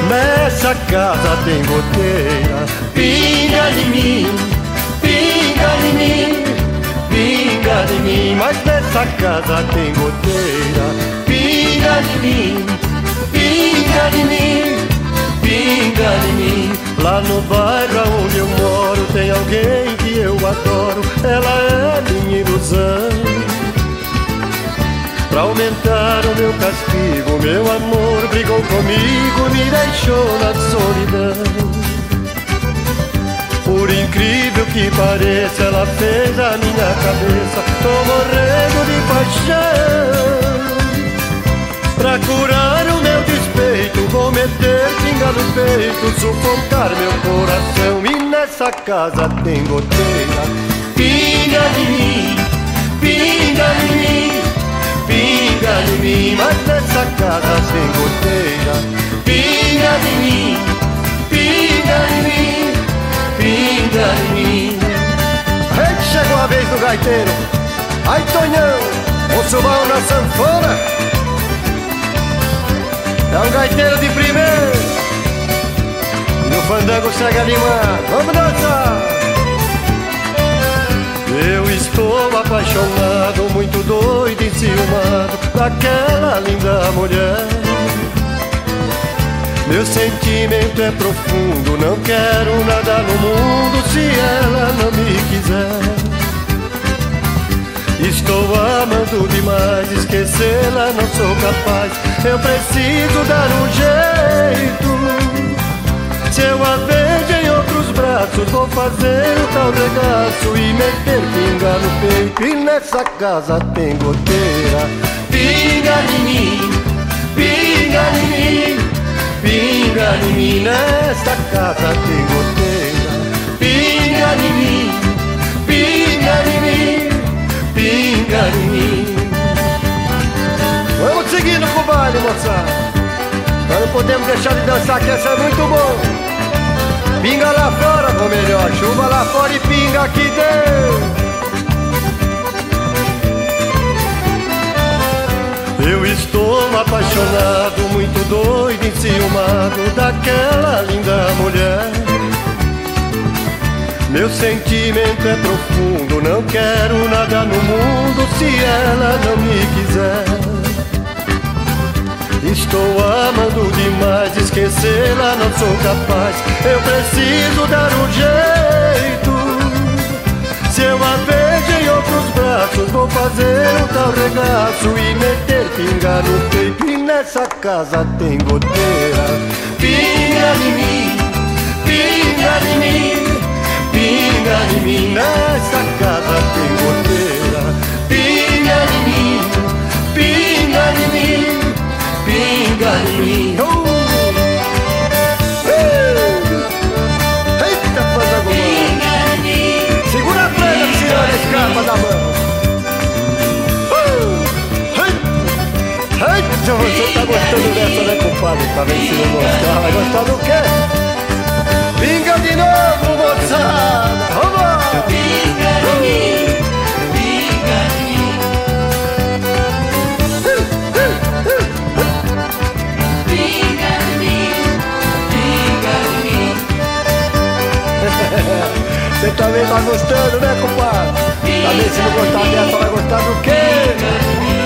Nessa casa tem goteira, pinga de mim, pinga de mim, pinga de mim. Mas nessa casa tem goteira, pinga de mim, pinga de mim, pinga de mim. Lá no bairro onde eu moro tem alguém que eu adoro, ela é minha ilusão. Pra aumentar o meu castigo, meu amor brigou comigo, me deixou na solidão. Por incrível que pareça, ela fez a minha cabeça, tô morrendo de paixão. Pra curar o meu despeito, vou meter pinga no peito, sufocar meu coração. E nessa casa tem goteira, pinga de mim, pinga de mim, pinga de mim. Mas nessa casa tem goteira, pinga de mim, pinga de mim, pinga de mim. Ei, chegou a vez do gaiteiro. Ai, Tonhão, o subão na sanfona. É um gaiteiro de primeiro e o fandango segue animado. Vamos dançar! Eu estou apaixonado, muito doido, enciumado daquela linda mulher. Meu sentimento é profundo, não quero nada no mundo se ela não me quiser. Estou amando demais, esquecê-la não sou capaz. Eu preciso dar um jeito. Se eu a vejo em outros braços, vou fazer o tal regaço e meter pinga no peito. E nessa casa tem goteira, pinga de mim, pinga de mim, pinga de mim. Nessa casa tem goteira, pinga de mim, pinga de mim, pinga de mim. Vamos seguindo com o baile, moçada. Nós não podemos deixar de dançar, que essa é muito bom. Pinga lá fora, ou melhor, chuva lá fora e pinga aqui dentro. Eu estou apaixonado, muito doido, enciumado daquela linda mulher. Meu sentimento é profundo, não quero nada no mundo se ela não me quiser. Estou amando demais, esquecê-la não sou capaz. Eu preciso dar um jeito. Se eu a vejo em outros braços, vou fazer um tal regaço e meter pinga no peito. E nessa casa tem goteira, pinga de mim, pinga de mim, pinga de mim. Nessa casa tem goteira, pinga de mim, pinga de mim, pinga de mim. Eita, fandango, segura a franga, senhora, escapa da mão. Eita, você tá gostando dessa, né, compadre? Tá vendo se não gostar? Vai gostar do quê? Pinga de novo, moçada! Vamos lá! Pinga de mim, pinga de mim. Pinga de mim, pinga de mim. Você também tá gostando, né, compadre? Tá vendo se não gostar dessa, vai gostar do quê?